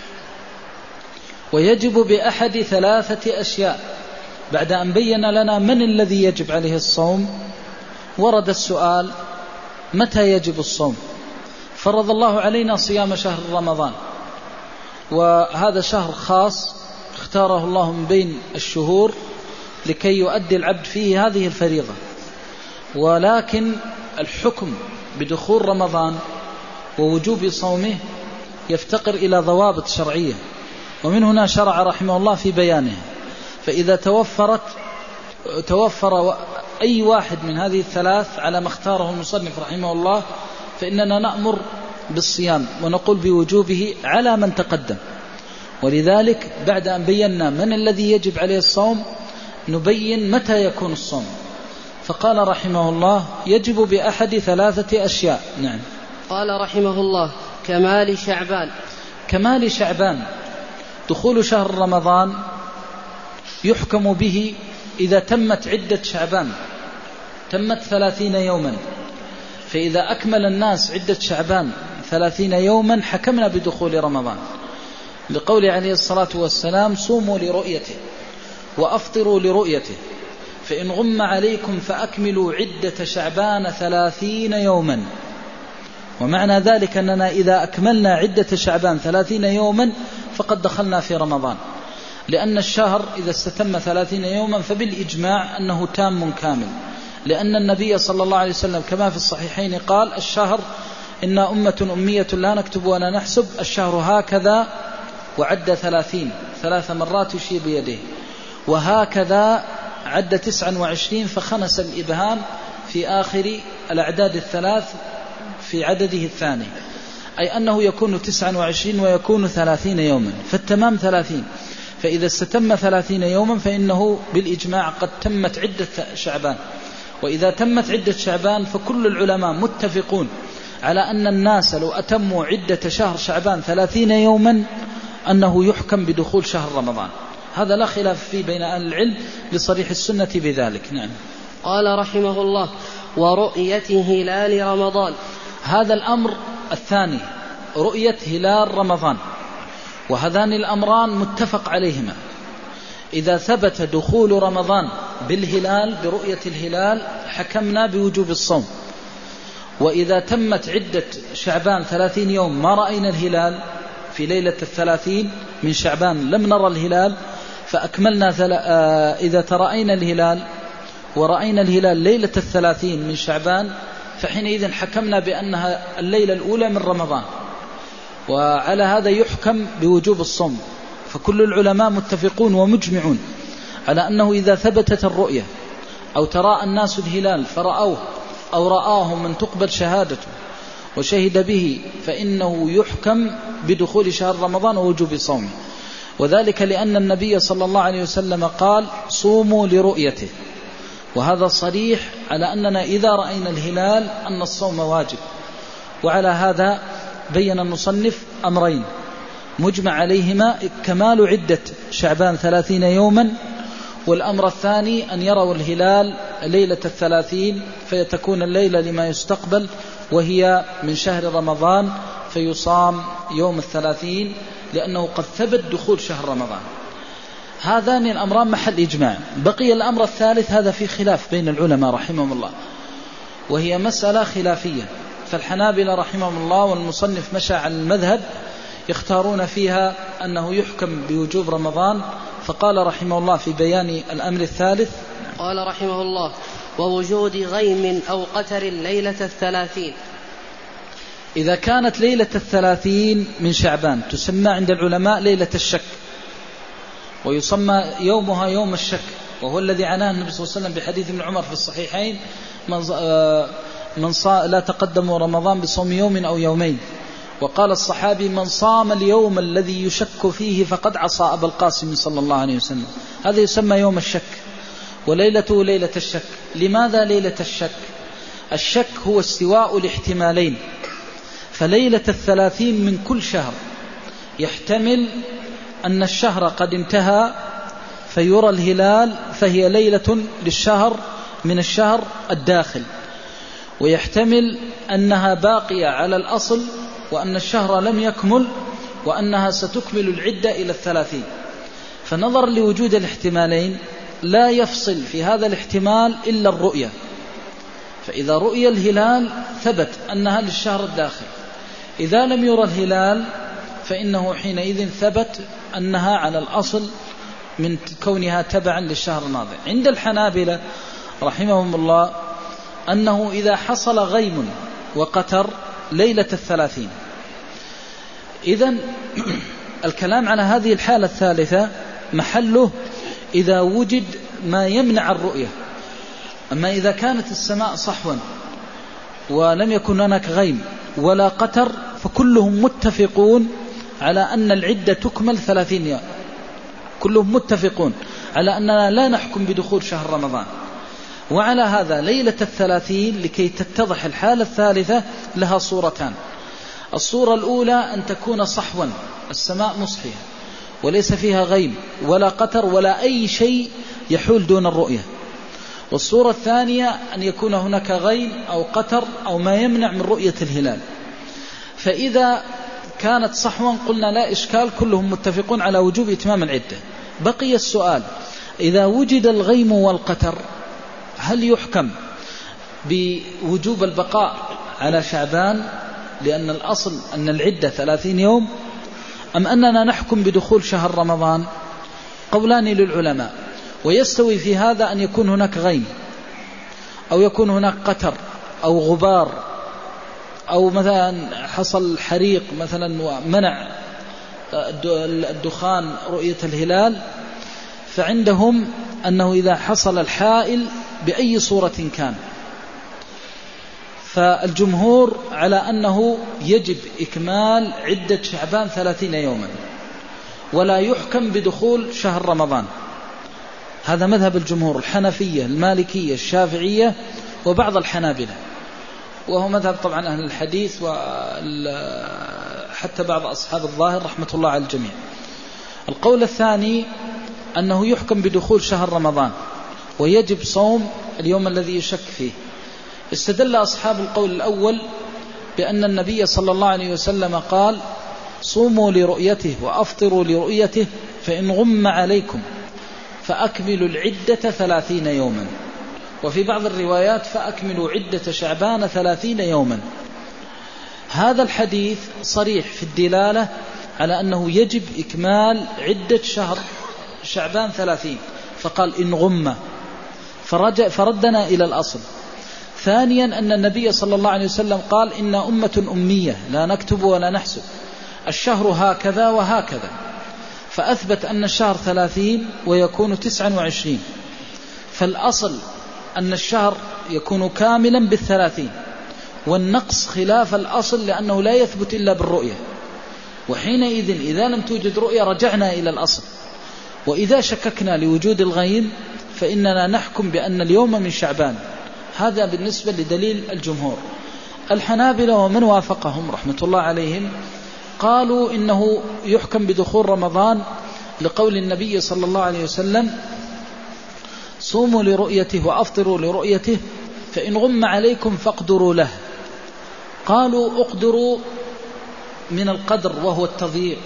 ويجب بأحد ثلاثة أشياء. بعد أن بين لنا من الذي يجب عليه الصوم، ورد السؤال: متى يجب الصوم؟ فرض الله علينا صيام شهر رمضان، وهذا شهر خاص اختاره الله من بين الشهور لكي يؤدي العبد فيه هذه الفريضة، ولكن الحكم بدخول رمضان ووجوب صومه يفتقر إلى ضوابط شرعية، ومن هنا شرع رحمه الله في بيانه. فإذا توفرت توفر أي واحد من هذه الثلاث على ما اختاره المصنف رحمه الله، فإننا نأمر بالصيام ونقول بوجوبه على من تقدم. ولذلك بعد أن بينا من الذي يجب عليه الصوم نبين متى يكون الصوم، فقال رحمه الله: يجب بأحد ثلاثة أشياء. نعم. قال رحمه الله: كمال شعبان. كمال شعبان، دخول شهر رمضان يحكم به إذا تمت عدة شعبان، تمت ثلاثين يوما، فإذا أكمل الناس عدة شعبان ثلاثين يوما حكمنا بدخول رمضان، لقول عليه الصلاة والسلام: صوموا لرؤيته وأفطروا لرؤيته، فإن غم عليكم فأكملوا عدة شعبان ثلاثين يوما. ومعنى ذلك أننا إذا أكملنا عدة شعبان ثلاثين يوما فقد دخلنا في رمضان، لأن الشهر إذا استتم ثلاثين يوما فبالإجماع أنه تام كامل، لأن النبي صلى الله عليه وسلم كما في الصحيحين قال: الشهر إنا أمة أمية لا نكتب ولا نحسب، الشهر هكذا، وعد ثلاثين ثلاث مرات يشير بيده، وهكذا عد تسعا وعشرين فخمس الإبهام في آخر الأعداد الثلاث في عدده الثاني، أي أنه يكون تسعا وعشرين ويكون ثلاثين يوما، فالتمام ثلاثين. فإذا استتم ثلاثين يوما فإنه بالإجماع قد تمت عدة شعبان. وإذا تمت عدة شعبان فكل العلماء متفقون على أن الناس لو أتموا عدة شهر شعبان ثلاثين يوما أنه يحكم بدخول شهر رمضان. هذا لا خلاف فيه بين أهل العلم لصريح السنة بذلك. نعم. قال رحمه الله: ورؤية هلال رمضان. هذا الأمر الثاني، رؤية هلال رمضان، وهذان الأمران متفق عليهما. إذا ثبت دخول رمضان بالهلال برؤية الهلال حكمنا بوجوب الصوم. وإذا تمت عدة شعبان ثلاثين يوم ما رأينا الهلال في ليلة الثلاثين من شعبان لم نرى الهلال فأكملنا ثل... آه إذا ترأينا الهلال ورأينا الهلال ليلة الثلاثين من شعبان فحينئذ حكمنا بأنها الليلة الأولى من رمضان، وعلى هذا يحكم بوجوب الصوم. فكل العلماء متفقون ومجمعون على أنه إذا ثبتت الرؤية أو تراءى الناس الهلال فرأوه أو رآه من تقبل شهادته وشهد به فإنه يحكم بدخول شهر رمضان ووجوب صومه. وذلك لأن النبي صلى الله عليه وسلم قال: صوموا لرؤيته. وهذا صريح على أننا إذا رأينا الهلال أن الصوم واجب. وعلى هذا بين المصنف أمرين مجمع عليهما: كمال عدة شعبان ثلاثين يوما، والأمر الثاني أن يروا الهلال ليلة الثلاثين فيتكون الليلة لما يستقبل وهي من شهر رمضان فيصام يوم الثلاثين لأنه قد ثبت دخول شهر رمضان. هذان الأمران محل إجماع. بقي الأمر الثالث، هذا في خلاف بين العلماء رحمهم الله، وهي مسألة خلافية. فالحنابلة رحمهم الله والمصنف مشى على المذهب يختارون فيها أنه يحكم بوجوب رمضان. فقال رحمه الله في بيان الأمر الثالث: قال رحمه الله: ووجود غيم أو قتر ليلة الثلاثين. إذا كانت ليلة الثلاثين من شعبان تسمى عند العلماء ليلة الشك، ويسمى يومها يوم الشك، وهو الذي عناه النبي صلى الله عليه وسلم بحديث ابن عمر في الصحيحين: من صا لا تقدموا رمضان بصوم يوم أو يومين. وقال الصحابي: من صام اليوم الذي يشك فيه فقد عصى أبا القاسم صلى الله عليه وسلم. هذا يسمى يوم الشك، وليلته ليلة الشك. لماذا ليلة الشك؟ الشك هو استواء الاحتمالين. فليلة الثلاثين من كل شهر يحتمل أن الشهر قد انتهى فيرى الهلال فهي ليلة للشهر من الشهر الداخل، ويحتمل أنها باقية على الأصل وأن الشهر لم يكمل وأنها ستكمل العدة إلى الثلاثين. فنظر لوجود الاحتمالين لا يفصل في هذا الاحتمال إلا الرؤية. فإذا رؤي الهلال ثبت أنها للشهر الداخل، إذا لم يرى الهلال فإنه حينئذ ثبت أنها على الأصل من كونها تبعا للشهر الماضي. عند الحنابلة رحمهم الله أنه إذا حصل غيم وقتر ليلة الثلاثين، إذن الكلام على هذه الحالة الثالثة محله إذا وجد ما يمنع الرؤية. أما إذا كانت السماء صحوا ولم يكن هناك غيم ولا قتر فكلهم متفقون على أن العدة تكمل ثلاثين يوم، كلهم متفقون على أننا لا نحكم بدخول شهر رمضان. وعلى هذا ليلة الثلاثين لكي تتضح الحالة الثالثة لها صورتان: الصورة الأولى أن تكون صحوا، السماء مصحية وليس فيها غيم ولا قتر ولا أي شيء يحول دون الرؤية. والصورة الثانية أن يكون هناك غيم أو قتر أو ما يمنع من رؤية الهلال. فإذا كانت صحوا قلنا لا إشكال، كلهم متفقون على وجوب إتمام العدة. بقي السؤال: إذا وجد الغيم والقتر هل يحكم بوجوب البقاء على شعبان لأن الأصل أن العدة ثلاثين يوم، أم أننا نحكم بدخول شهر رمضان؟ قولان للعلماء، ويستوي في هذا أن يكون هناك غيم أو يكون هناك قتر أو غبار أو مثلا حصل حريق مثلا ومنع الدخان رؤية الهلال. فعندهم أنه إذا حصل الحائل بأي صورة كان. فالجمهور على أنه يجب إكمال عدة شعبان ثلاثين يوما ولا يحكم بدخول شهر رمضان. هذا مذهب الجمهور، الحنفية المالكية الشافعية وبعض الحنابلة، وهو مذهب طبعا أهل الحديث وحتى بعض أصحاب الظاهر رحمة الله على الجميع. القول الثاني أنه يحكم بدخول شهر رمضان ويجب صوم اليوم الذي يشك فيه. استدل أصحاب القول الأول بأن النبي صلى الله عليه وسلم قال: صوموا لرؤيته وأفطروا لرؤيته فإن غم عليكم فأكملوا العدة ثلاثين يوما، وفي بعض الروايات فأكملوا عدة شعبان ثلاثين يوما. هذا الحديث صريح في الدلالة على أنه يجب إكمال عدة شهر شعبان ثلاثين، فقال إن غم، فردنا إلى الأصل. ثانيا أن النبي صلى الله عليه وسلم قال: إن أمة أمية لا نكتب ولا نحسب، الشهر هكذا وهكذا، فأثبت أن الشهر ثلاثين ويكون تسعا وعشرين. فالأصل أن الشهر يكون كاملا بالثلاثين، والنقص خلاف الأصل لأنه لا يثبت إلا بالرؤية، وحينئذ إذا لم توجد رؤية رجعنا إلى الأصل. وإذا شككنا لوجود الغيم فإننا نحكم بأن اليوم من شعبان. هذا بالنسبة لدليل الجمهور. الحنابلة ومن وافقهم رحمة الله عليهم قالوا إنه يحكم بدخول رمضان لقول النبي صلى الله عليه وسلم: صوموا لرؤيته وأفطروا لرؤيته فإن غم عليكم فاقدروا له. قالوا: اقدروا من القدر وهو التضييق.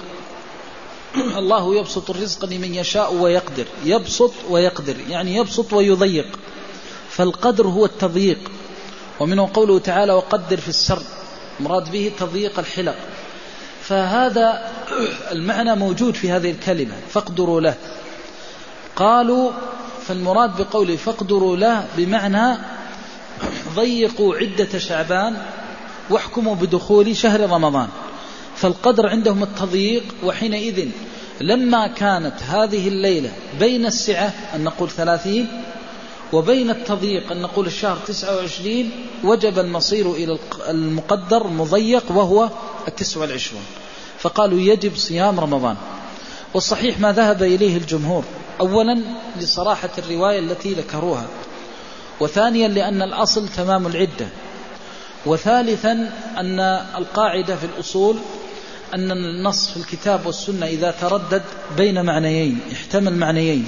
الله يبسط الرزق لمن يشاء ويقدر، يبسط ويقدر يعني يبسط ويضيق، فالقدر هو التضييق. ومنه قوله تعالى: وقدر في السرد، مراد به تضييق الحلق. فهذا المعنى موجود في هذه الكلمة فاقدروا له. قالوا فالمراد بقوله فاقدروا له بمعنى ضيقوا عدة شعبان واحكموا بدخول شهر رمضان. فالقدر عندهم التضييق، وحينئذ لما كانت هذه الليلة بين السعة أن نقول ثلاثين وبين التضييق أن نقول الشهر تسعة وعشرين، وجب المصير إلى المقدر المضيق وهو التسعة والعشرون. فقالوا يجب صيام رمضان. والصحيح ما ذهب إليه الجمهور، أولا لصراحة الرواية التي ذكروها، وثانيا لأن الأصل تمام العدة، وثالثا أن القاعدة في الأصول أن النص في الكتاب والسنة إذا تردد بين معنيين يحتمل معنيين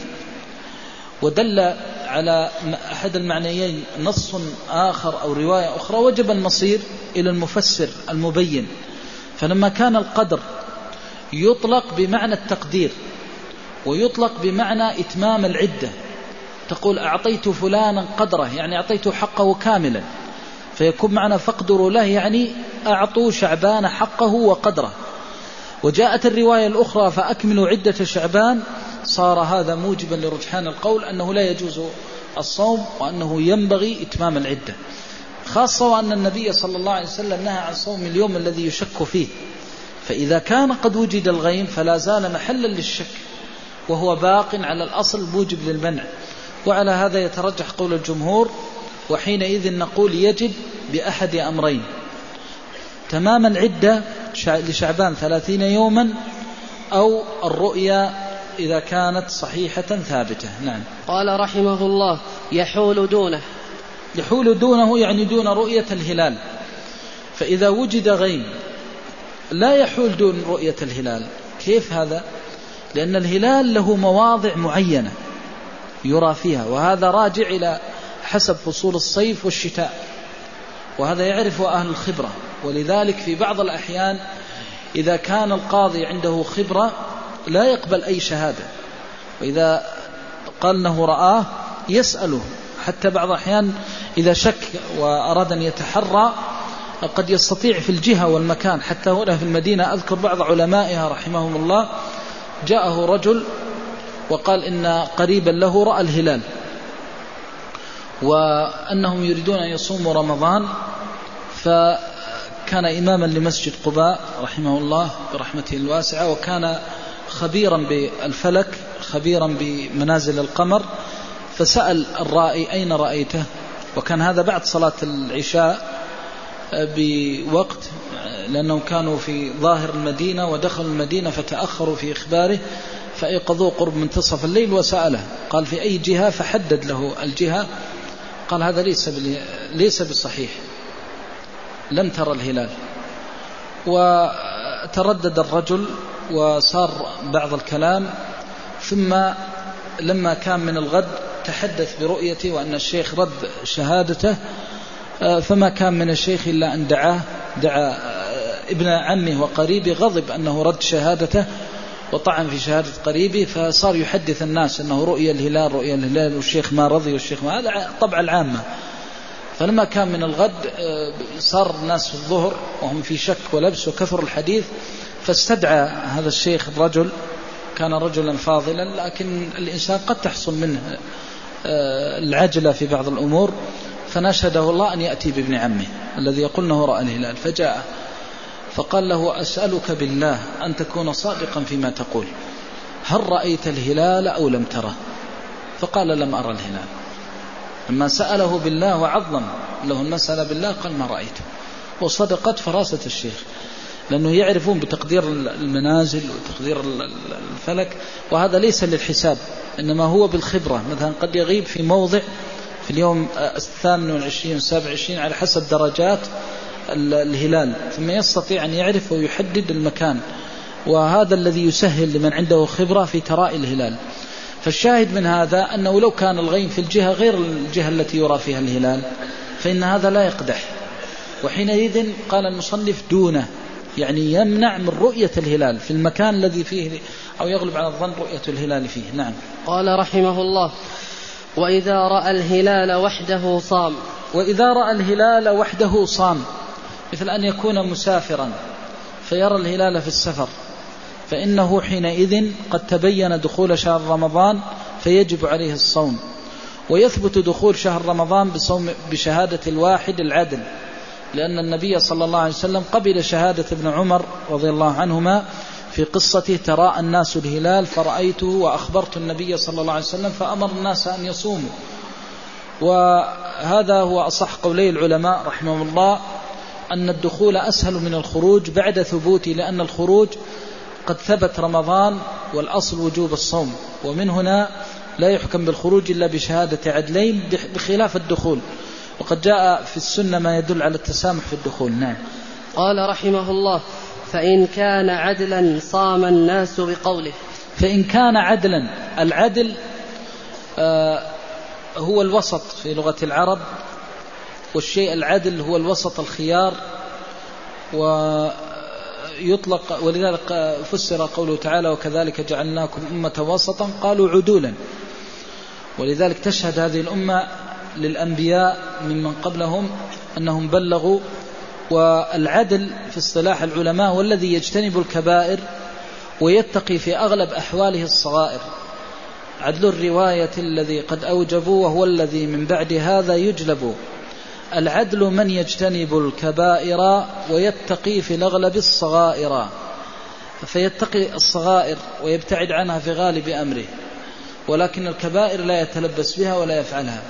ودل على أحد المعنيين نص آخر أو رواية أخرى، وجب المصير إلى المفسر المبين. فلما كان القدر يطلق بمعنى التقدير ويطلق بمعنى إتمام العدة، تقول أعطيت فلانا قدره يعني أعطيته حقه كاملا، فيكون معنى فاقدروا له يعني أعطوا شعبان حقه وقدره. وجاءت الرواية الأخرى فأكملوا عدة شعبان، صار هذا موجبا لرجحان القول أنه لا يجوز الصوم وأنه ينبغي إتمام العدة، خاصة وأن النبي صلى الله عليه وسلم نهى عن صوم اليوم الذي يشك فيه. فإذا كان قد وجد الغيم فلا زال محلا للشك وهو باق على الأصل موجب للمنع. وعلى هذا يترجح قول الجمهور، وحينئذ نقول يجب بأحد أمرين: تمام العدة لشعبان ثلاثين يوما، أو الرؤيا إذا كانت صحيحة ثابتة. نعم. قال رحمه الله: يحول دونه. يحول دونه يعني دون رؤية الهلال. فإذا وجد غيم لا يحول دون رؤية الهلال. كيف هذا؟ لأن الهلال له مواضع معينة يرى فيها، وهذا راجع إلى حسب فصول الصيف والشتاء، وهذا يعرف أهل الخبرة. ولذلك في بعض الأحيان إذا كان القاضي عنده خبرة لا يقبل أي شهادة، وإذا قال أنه رآه يسأله. حتى بعض الأحيان إذا شك وأراد أن يتحرى قد يستطيع في الجهة والمكان. حتى هنا في المدينة أذكر بعض علمائها رحمهم الله جاءه رجل وقال إن قريبا له رأى الهلال وأنهم يريدون أن يصوموا رمضان، فكان إماما لمسجد قباء رحمه الله برحمته الواسعة، وكان خبيرا بالفلك خبيرا بمنازل القمر، فسأل الرائي أين رأيته؟ وكان هذا بعد صلاة العشاء بوقت، لأنهم كانوا في ظاهر المدينة ودخلوا المدينة فتأخروا في إخباره، فأيقظوه قرب منتصف الليل وسأله قال في أي جهة؟ فحدد له الجهة، قال هذا ليس ليس بصحيح، لم ترى الهلال. وتردد الرجل وصار بعض الكلام، ثم لما كان من الغد تحدث برؤيته وأن الشيخ رد شهادته، فما كان من الشيخ إلا أن دعاه دعا ابن عمه وقريبه، غضب أنه رد شهادته وطعن في شهادة قريبه، فصار يحدث الناس أنه رؤية الهلال رؤية الهلال والشيخ ما رضي والشيخ ما، هذا طبع العامة. فلما كان من الغد صار الناس في الظهر وهم في شك ولبس وكثر الحديث، فاستدعى هذا الشيخ الرجل، كان رجلا فاضلا، لكن الإنسان قد تحصل منه العجلة في بعض الأمور، فنشهده الله أن يأتي بابن عمه الذي يقول أنه رأى الهلال، فجاء فقال له أسألك بالله أن تكون صادقا فيما تقول، هل رأيت الهلال أو لم تره؟ فقال لم أرى الهلال. لما سأله بالله وعظم له المسألة بالله قال ما رأيته. وصدقت فراسة الشيخ، لأنه يعرفون بتقدير المنازل وتقدير الفلك، وهذا ليس للحساب إنما هو بالخبرة. مثلا قد يغيب في موضع في اليوم الثامن والعشرين والسابع والعشرين على حسب درجات الهلال، ثم يستطيع أن يعرف ويحدد المكان، وهذا الذي يسهل لمن عنده خبرة في تراءي الهلال. فالشاهد من هذا أنه لو كان الغيم في الجهة غير الجهة التي يرى فيها الهلال فإن هذا لا يقدح، وحينئذ قال المصنف دونه، يعني يمنع من رؤية الهلال في المكان الذي فيه أو يغلب على الظن رؤية الهلال فيه. نعم. قال رحمه الله: وإذا رأى الهلال وحده صام. وإذا رأى الهلال وحده صام، مثل أن يكون مسافرا فيرى الهلال في السفر، فإنه حينئذ قد تبين دخول شهر رمضان فيجب عليه الصوم، ويثبت دخول شهر رمضان بصوم بشهادة الواحد العدل، لأن النبي صلى الله عليه وسلم قبل شهادة ابن عمر رضي الله عنهما في قصته تراءى الناس الهلال فرأيته وأخبرت النبي صلى الله عليه وسلم فأمر الناس أن يصوموا. وهذا هو أصح قولي العلماء رحمهم الله، أن الدخول أسهل من الخروج بعد ثبوته، لأن الخروج قد ثبت رمضان والأصل وجوب الصوم، ومن هنا لا يحكم بالخروج إلا بشهادة عدلين بخلاف الدخول، وقد جاء في السنة ما يدل على التسامح في الدخول. نعم. قال رحمه الله: فإن كان عدلا صام الناس بقوله. فإن كان عدلا، العدل آه هو الوسط في لغة العرب، والشيء العدل هو الوسط الخيار، ويطلق ولذلك فسر قوله تعالى: وكذلك جعلناكم أمة وسطا، قالوا عدولا، ولذلك تشهد هذه الأمة للأنبياء ممن قبلهم أنهم بلغوا. والعدل في اصطلاح العلماء هو الذي يجتنب الكبائر ويتقي في أغلب أحواله الصغائر. عدل الرواية الذي قد أوجبوا وهو الذي من بعد هذا يجلب. العدل من يجتنب الكبائر ويتقي في الأغلب الصغائر، فيتقي الصغائر ويبتعد عنها في غالب أمره، ولكن الكبائر لا يتلبس بها ولا يفعلها.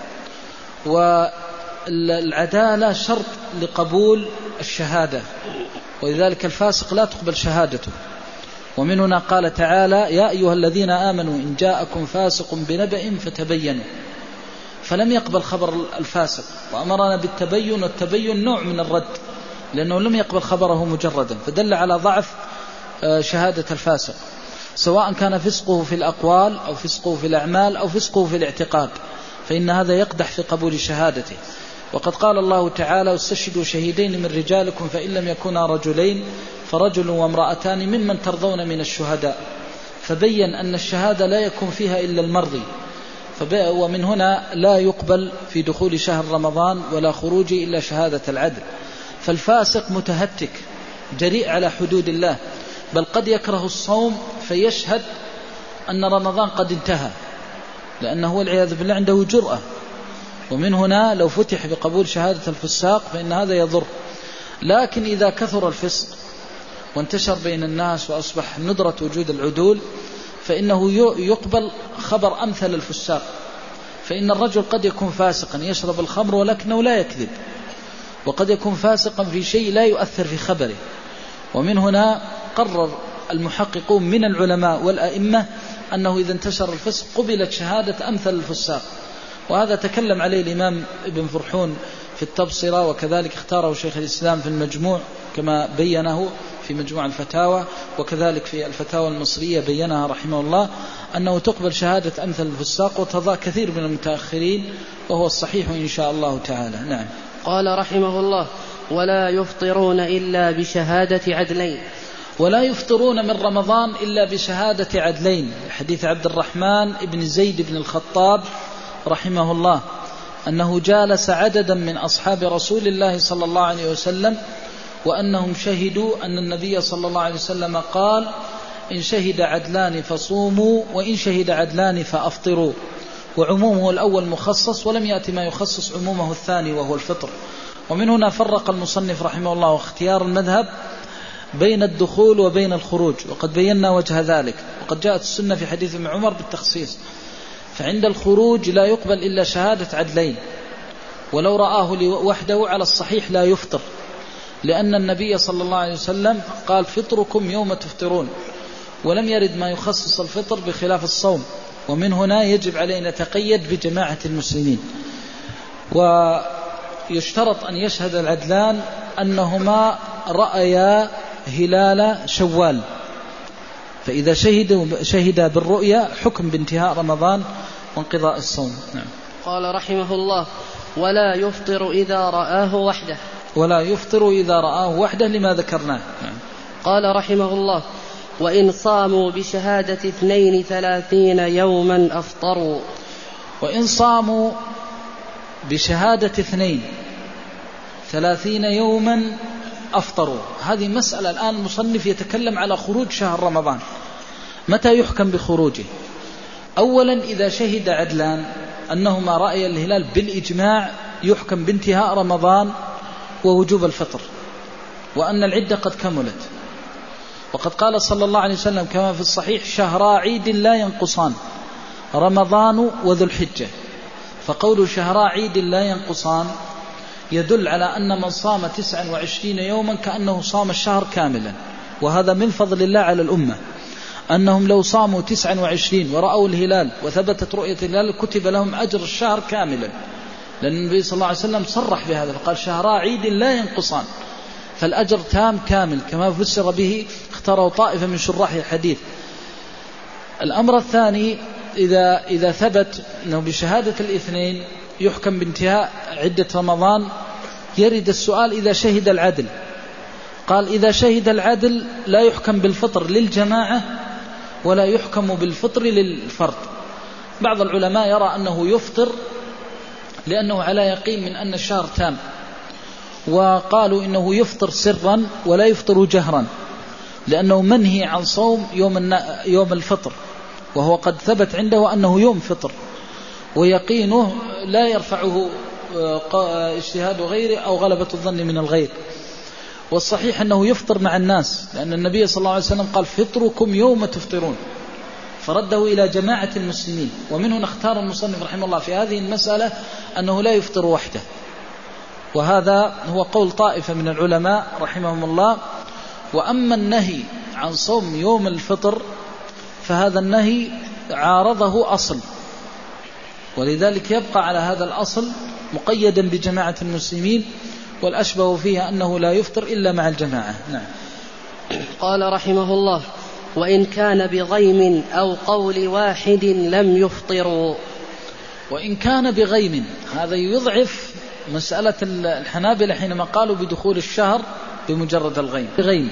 والعدالة شرط لقبول الشهادة، ولذلك الفاسق لا تقبل شهادته. ومن هنا قال تعالى: يا أيها الذين آمنوا إن جاءكم فاسق بنبأ فتبينوا، فلم يقبل خبر الفاسق، وأمرنا بالتبين، والتبين نوع من الرد لأنه لم يقبل خبره مجردا، فدل على ضعف شهادة الفاسق، سواء كان فسقه في الأقوال أو فسقه في الأعمال أو فسقه في الاعتقاد، فإن هذا يقدح في قبول شهادته. وقد قال الله تعالى: واستشهدوا شهيدين من رجالكم فإن لم يكونا رجلين فرجل وامرأتان ممن ترضون من الشهداء، فبين أن الشهادة لا يكون فيها إلا المرضي، ومن هنا لا يقبل في دخول شهر رمضان ولا خروجه إلا شهادة العدل. فالفاسق متهتك جريء على حدود الله، بل قد يكره الصوم فيشهد أن رمضان قد انتهى، لأنه والعياذ بالله عنده جرأة. ومن هنا لو فتح بقبول شهادة الفساق فإن هذا يضر. لكن إذا كثر الفسق وانتشر بين الناس وأصبح ندرة وجود العدول، فإنه يقبل خبر أمثل الفساق. فإن الرجل قد يكون فاسقا يشرب الخمر ولكنه لا يكذب، وقد يكون فاسقا في شيء لا يؤثر في خبره. ومن هنا قرر المحققون من العلماء والأئمة أنه إذا انتشر الفسق قبلت شهادة أمثل الفساق. وهذا تكلم عليه الإمام ابن فرحون في التبصرة، وكذلك اختاره شيخ الإسلام في المجموع كما بينه في مجموع الفتاوى، وكذلك في الفتاوى المصرية بينها رحمه الله أنه تقبل شهادة أمثل الفساق، وتضاء كثير من المتأخرين، وهو الصحيح إن شاء الله تعالى. نعم. قال رحمه الله: ولا يفطرون إلا بشهادة عدلين. ولا يفطرون من رمضان إلا بشهادة عدلين، حديث عبد الرحمن بن زيد بن الخطاب رحمه الله أنه جالس عددا من أصحاب رسول الله صلى الله عليه وسلم، وأنهم شهدوا أن النبي صلى الله عليه وسلم قال: إن شهد عدلان فصوموا، وإن شهد عدلان فأفطروا. وعمومه الأول مخصص، ولم يأتي ما يخصص عمومه الثاني وهو الفطر. ومن هنا فرق المصنف رحمه الله اختيار المذهب بين الدخول وبين الخروج، وقد بينا وجه ذلك، وقد جاءت السنة في حديث ابن عمر بالتخصيص. فعند الخروج لا يقبل إلا شهادة عدلين، ولو رآه وحده على الصحيح لا يفطر، لأن النبي صلى الله عليه وسلم قال: فطركم يوم تفطرون، ولم يرد ما يخصص الفطر بخلاف الصوم. ومن هنا يجب علينا نتقيد بجماعة المسلمين. ويشترط أن يشهد العدلان أنهما رأيا هلال شوال، فإذا شهد شهد بالرؤيا حكم بانتهاء رمضان وانقضاء الصوم. نعم. قال رحمه الله: ولا يفطر إذا رآه وحده. ولا يفطر إذا رآه وحده لما ذكرناه. نعم. قال رحمه الله: وإن صاموا بشهادة اثنين ثلاثين يوما أفطروا. وإن صاموا بشهادة اثنين ثلاثين يوما أفطروا. هذه مسألة الآن المصنف يتكلم على خروج شهر رمضان، متى يحكم بخروجه؟ أولا إذا شهد عدلان أنهما رأي الهلال بالإجماع يحكم بانتهاء رمضان ووجوب الفطر، وأن العدة قد كملت. وقد قال صلى الله عليه وسلم كما في الصحيح: شهرا عيد لا ينقصان، رمضان وذو الحجة. فقول شهرا عيد لا ينقصان يدل على أن من صام تسعا وعشرين يوما كأنه صام الشهر كاملا. وهذا من فضل الله على الأمة، أنهم لو صاموا تسعا وعشرين ورأوا الهلال وثبتت رؤية الهلال كتب لهم أجر الشهر كاملا، لأن النبي صلى الله عليه وسلم صرح بهذا فقال: شهرا عيد لا ينقصان، فالأجر تام كامل كما فسر به اختاروا طائفة من شراح الحديث. الأمر الثاني: إذا, إذا ثبت أنه بشهادة الاثنين يحكم بانتهاء عدة رمضان، يرد السؤال إذا شهد العدل. قال: إذا شهد العدل لا يحكم بالفطر للجماعة ولا يحكم بالفطر للفرد. بعض العلماء يرى أنه يفطر لأنه على يقين من أن الشهر تام، وقالوا إنه يفطر سرا ولا يفطر جهرا، لأنه منهي عن صوم يوم يوم الفطر، وهو قد ثبت عنده أنه يوم فطر، ويقينه لا يرفعه اجتهاد غيره أو غلبة الظن من الغير. والصحيح أنه يفطر مع الناس، لأن النبي صلى الله عليه وسلم قال: فطركم يوم تفطرون، فرده إلى جماعة المسلمين. ومنه نختار المصنف رحمه الله في هذه المسألة أنه لا يفطر وحده، وهذا هو قول طائفة من العلماء رحمهم الله. وأما النهي عن صوم يوم الفطر فهذا النهي عارضه أصل، ولذلك يبقى على هذا الأصل مقيدا بجماعة المسلمين، والأشبه فيها أنه لا يفطر إلا مع الجماعة. نعم. قال رحمه الله: وإن كان بغيم أو قول واحد لم يفطروا. وإن كان بغيم، هذا يضعف مسألة الحنابلة حينما قالوا بدخول الشهر بمجرد الغيم. بغيم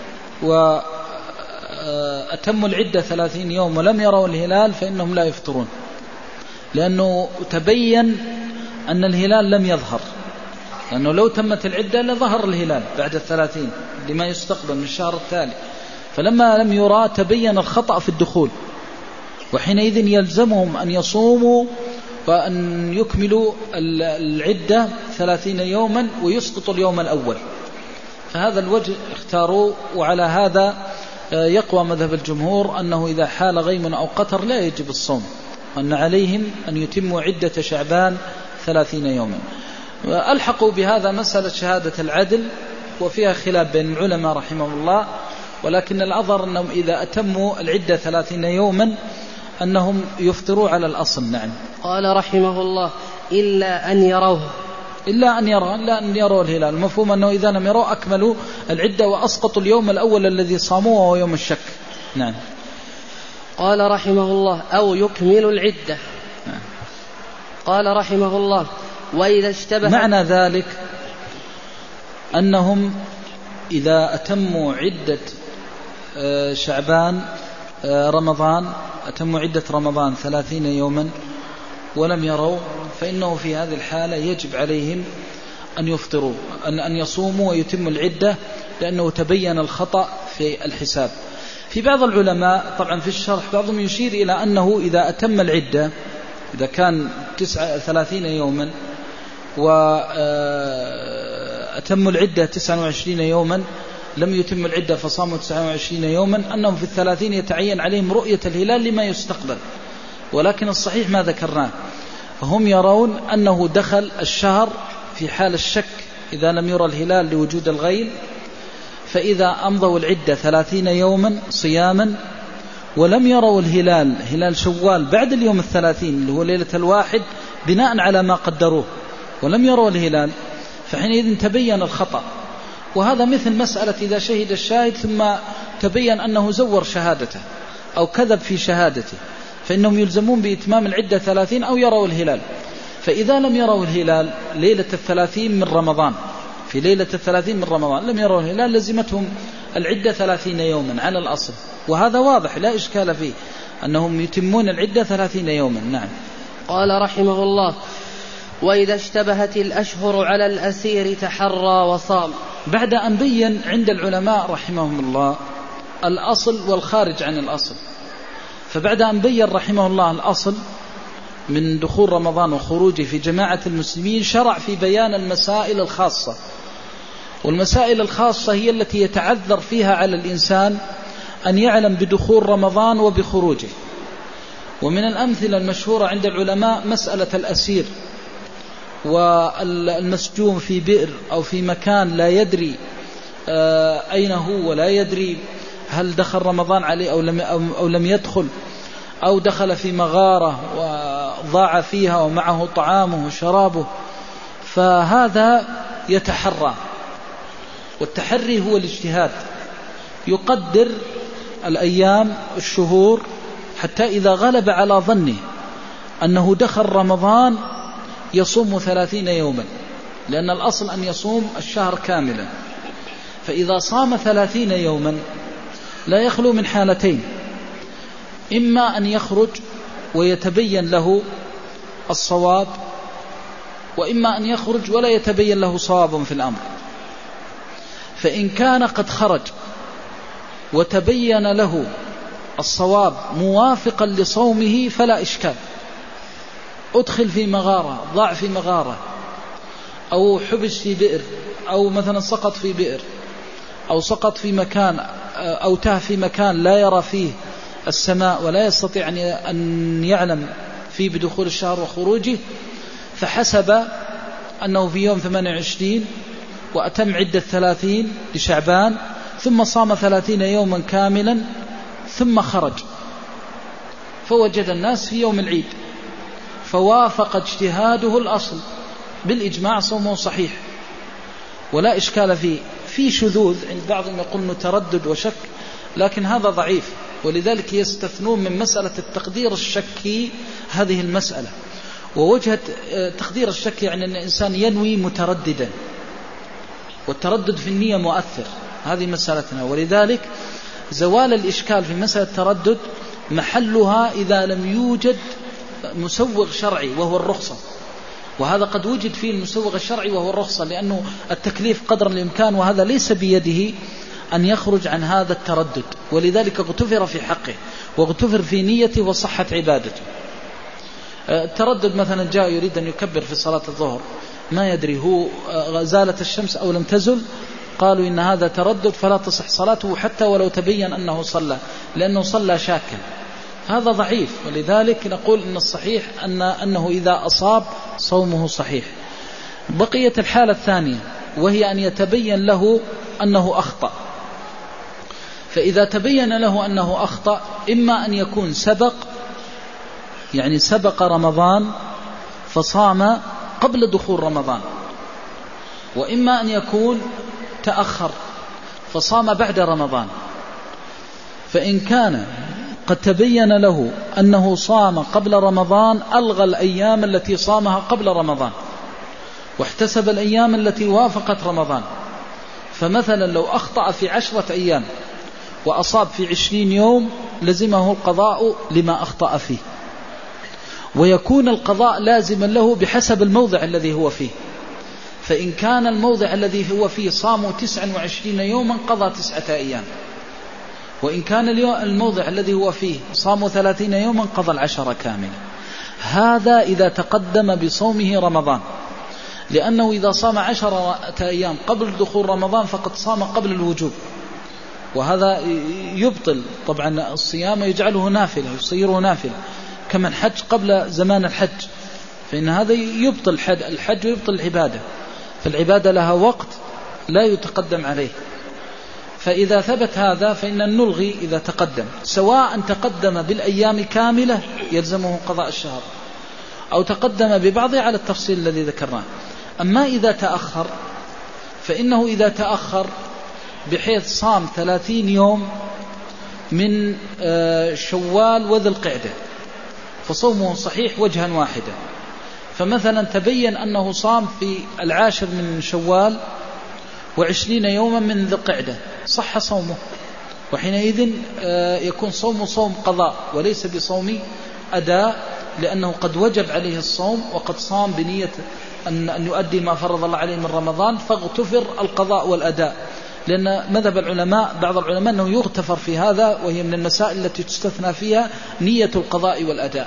وأتموا العدة ثلاثين يوم ولم يروا الهلال فإنهم لا يفطرون، لأنه تبين أن الهلال لم يظهر، لأنه لو تمت العدة لظهر الهلال بعد الثلاثين لما يستقبل من الشهر التالي، فلما لم يرى تبين الخطأ في الدخول، وحينئذ يلزمهم أن يصوموا وأن يكملوا العدة ثلاثين يوما ويسقط اليوم الأول. فهذا الوجه اختاروا، وعلى هذا يقوى مذهب الجمهور أنه إذا حال غيم أو قطر لا يجب الصوم، أن عليهم أن يتموا عدة شعبان ثلاثين يوما. ألحقوا بهذا مسألة شهادة العدل وفيها خلاف بين العلماء رحمه الله، ولكن الأظهر أنهم إذا أتموا العدة ثلاثين يوما أنهم يفطروا على الأصل. نعم. قال رحمه الله إلا أن يروه، إلا أن يروا إلا أن يروا الهلال، المفهوم أنه إذا لم يروا أكملوا العدة وأسقطوا اليوم الأول الذي صاموه وهو يوم الشك. نعم. قال رحمه الله أو يكمل العدة. نعم. قال رحمه الله وإذا اشتبه، معنى ذلك أنهم إذا أتموا عدة شعبان رمضان أتموا عدة رمضان ثلاثين يوما ولم يروا، فإنه في هذه الحالة يجب عليهم أن يفطروا، أن أن يصوموا ويتموا العدة، لأنه تبين الخطأ في الحساب. في بعض العلماء طبعا في الشرح بعضهم يشير إلى أنه إذا أتم العدة، إذا كان تسعة ثلاثين يوما وأتموا العدة تسعة وعشرين يوما لم يتم العدة فصاموا تسعة وعشرين يوما، أنهم في الثلاثين يتعين عليهم رؤية الهلال لما يستقبل. ولكن الصحيح ما ذكرناه، هم يرون أنه دخل الشهر في حال الشك إذا لم يرى الهلال لوجود الغيم، فإذا أمضوا العدة ثلاثين يوما صياما ولم يروا الهلال هلال شوال بعد اليوم الثلاثين اللي هو ليلة الواحد بناء على ما قدروه ولم يروا الهلال، فحينئذ تبين الخطأ. وهذا مثل مسألة إذا شهد الشاهد ثم تبين أنه زور شهادته أو كذب في شهادته، فإنهم يلزمون بإتمام العدة ثلاثين أو يروا الهلال. فإذا لم يروا الهلال ليلة الثلاثين من رمضان، في ليلة الثلاثين من رمضان لم يروا الهلال لزمتهم العدة ثلاثين يوما على الأصل، وهذا واضح لا إشكال فيه أنهم يتمون العدة ثلاثين يوما. نعم. قال رحمه الله وإذا اشتبهت الأشهر على الأسير تحرى وصام. بعد أن بين عند العلماء رحمهم الله الأصل والخارج عن الأصل، فبعد أن بين رحمه الله الأصل من دخول رمضان وخروجه في جماعة المسلمين، شرع في بيان المسائل الخاصة، والمسائل الخاصة هي التي يتعذر فيها على الإنسان أن يعلم بدخول رمضان وبخروجه. ومن الأمثلة المشهورة عند العلماء مسألة الأسير والمسجون في بئر أو في مكان لا يدري أين هو ولا يدري هل دخل رمضان عليه أو لم, أو لم يدخل، أو دخل في مغارة وضاع فيها ومعه طعامه وشرابه، فهذا يتحرى، والتحري هو الاجتهاد، يقدر الأيام الشهور حتى إذا غلب على ظنه أنه دخل رمضان يصوم ثلاثين يوما، لأن الأصل أن يصوم الشهر كاملا. فإذا صام ثلاثين يوما لا يخلو من حالتين، إما أن يخرج ويتبين له الصواب، وإما أن يخرج ولا يتبين له صواب في الأمر. فإن كان قد خرج وتبين له الصواب موافقا لصومه فلا إشكال، أدخل في مغارة، ضاع في مغارة، أو حبس في بئر، أو مثلا سقط في بئر، أو سقط في مكان، أو تاه في مكان لا يرى فيه السماء ولا يستطيع أن يعلم فيه بدخول الشهر وخروجه، فحسب أنه في يوم ثمانية وعشرين وأتم عدة ثلاثين لشعبان ثم صام ثلاثين يوما كاملا ثم خرج فوجد الناس في يوم العيد فوافق اجتهاده الأصل بالإجماع صومه صحيح ولا إشكال فيه. في شذوذ عند بعضهم يقول انه تردد وشك، لكن هذا ضعيف، ولذلك يستثنون من مسألة التقدير الشكي هذه المسألة. ووجهة تقدير الشك يعني أن الإنسان ينوي مترددا، والتردد في النية مؤثر، هذه مسألتنا. ولذلك زوال الإشكال في مسألة التردد محلها إذا لم يوجد مسوغ شرعي وهو الرخصة، وهذا قد وجد فيه المسوغ الشرعي وهو الرخصة، لأنه التكليف قدر الإمكان، وهذا ليس بيده أن يخرج عن هذا التردد، ولذلك اغتفر في حقه واغتفر في نيته وصحة عبادته. التردد مثلا جاء يريد أن يكبر في صلاة الظهر، ما يدري هو زالت الشمس أو لم تزل، قالوا إن هذا تردد فلا تصح صلاته حتى ولو تبين أنه صلى، لأنه صلى شاكا. هذا ضعيف، ولذلك نقول إن الصحيح أن أنه إذا أصاب صومه صحيح. بقية الحالة الثانية وهي أن يتبين له أنه أخطأ. فإذا تبين له أنه أخطأ إما أن يكون سبق، يعني سبق رمضان فصام قبل دخول رمضان، وإما أن يكون تأخر فصام بعد رمضان. فإن كان قد تبين له أنه صام قبل رمضان ألغى الأيام التي صامها قبل رمضان واحتسب الأيام التي وافقت رمضان. فمثلا لو أخطأ في عشرة أيام وأصاب في عشرين يوم لزمه القضاء لما أخطأ فيه، ويكون القضاء لازما له بحسب الموضع الذي هو فيه. فإن كان الموضع الذي هو فيه صاموا تسعا وعشرين يوما قضى تسعة أيام، وإن كان الموضع الذي هو فيه صاموا ثلاثين يوما قضى العشرة كاملة. هذا إذا تقدم بصومه رمضان، لأنه إذا صام عشرة أيام قبل دخول رمضان فقد صام قبل الوجوب، وهذا يبطل طبعا الصيام ويجعله نافلة، يصيره نافلة، كمن حج قبل زمان الحج، فإن هذا يبطل الحج ويبطل العبادة، فالعبادة لها وقت لا يتقدم عليه. فإذا ثبت هذا فإن نلغي إذا تقدم، سواء تقدم بالأيام كاملة يلزمه قضاء الشهر أو تقدم ببعضه على التفصيل الذي ذكرناه. أما إذا تأخر فإنه إذا تأخر بحيث صام ثلاثين يوم من شوال وذي القعدة فصومه صحيح وجها واحدا. فمثلا تبين أنه صام في العاشر من شوال وعشرين يوما من ذي القعدة صح صومه، وحينئذ يكون صومه صوم قضاء وليس بصوم أداء، لأنه قد وجب عليه الصوم وقد صام بنية أن يؤدي ما فرض الله عليه من رمضان، فاغتفر القضاء والأداء. لأن مذهب العلماء بعض العلماء أنه يغتفر في هذا، وهي من المسائل التي تستثنى فيها نية القضاء والأداء.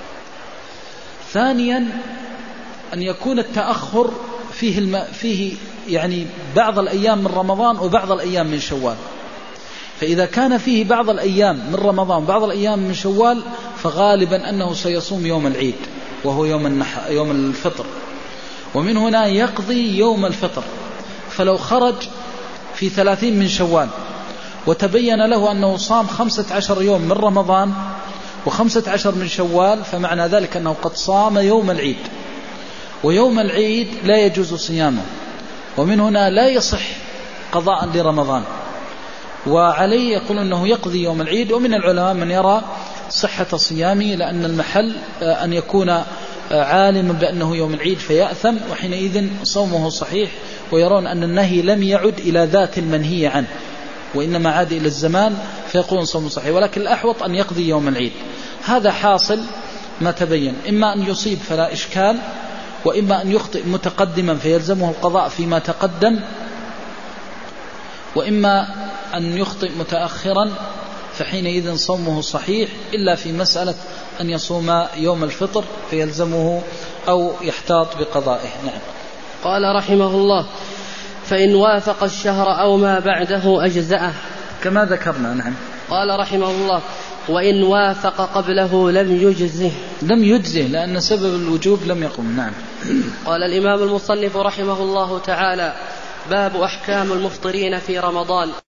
ثانيا أن يكون التأخر فيه, الم... فيه يعني بعض الأيام من رمضان وبعض الأيام من شوال. فإذا كان فيه بعض الأيام من رمضان وبعض الأيام من شوال فغالبا أنه سيصوم يوم العيد وهو يوم, النح... يوم الفطر، ومن هنا يقضي يوم الفطر. فلو خرج في ثلاثين من شوال وتبين له أنه صام خمسة عشر يوم من رمضان وخمسة عشر من شوال فمعنى ذلك أنه قد صام يوم العيد، ويوم العيد لا يجوز صيامه، ومن هنا لا يصح قضاء لرمضان، وعليه يقول أنه يقضي يوم العيد. ومن العلماء من يرى صحة صيامه، لأن المحل أن يكون عالما بأنه يوم العيد فيأثم، وحينئذ صومه صحيح، ويرون أن النهي لم يعد إلى ذات المنهي عنه وإنما عاد إلى الزمان فيقولون صومه صحيح. ولكن الأحوط أن يقضي يوم العيد. هذا حاصل ما تبين، إما أن يصيب فلا إشكال، وإما أن يخطئ متقدما فيلزمه القضاء فيما تقدم، وإما أن يخطئ متأخرا فحينئذ صومه صحيح، إلا في مسألة أن يصوم يوم الفطر فيلزمه أو يحتاط بقضائه. نعم. قال رحمه الله: فإن وافق الشهر أو ما بعده أجزأه، كما ذكرنا. نعم. قال رحمه الله: وإن وافق قبله لم يجزه لم يجزه لأن سبب الوجوب لم يقم. نعم. قال الإمام المصنف رحمه الله تعالى: باب أحكام المفطرين في رمضان.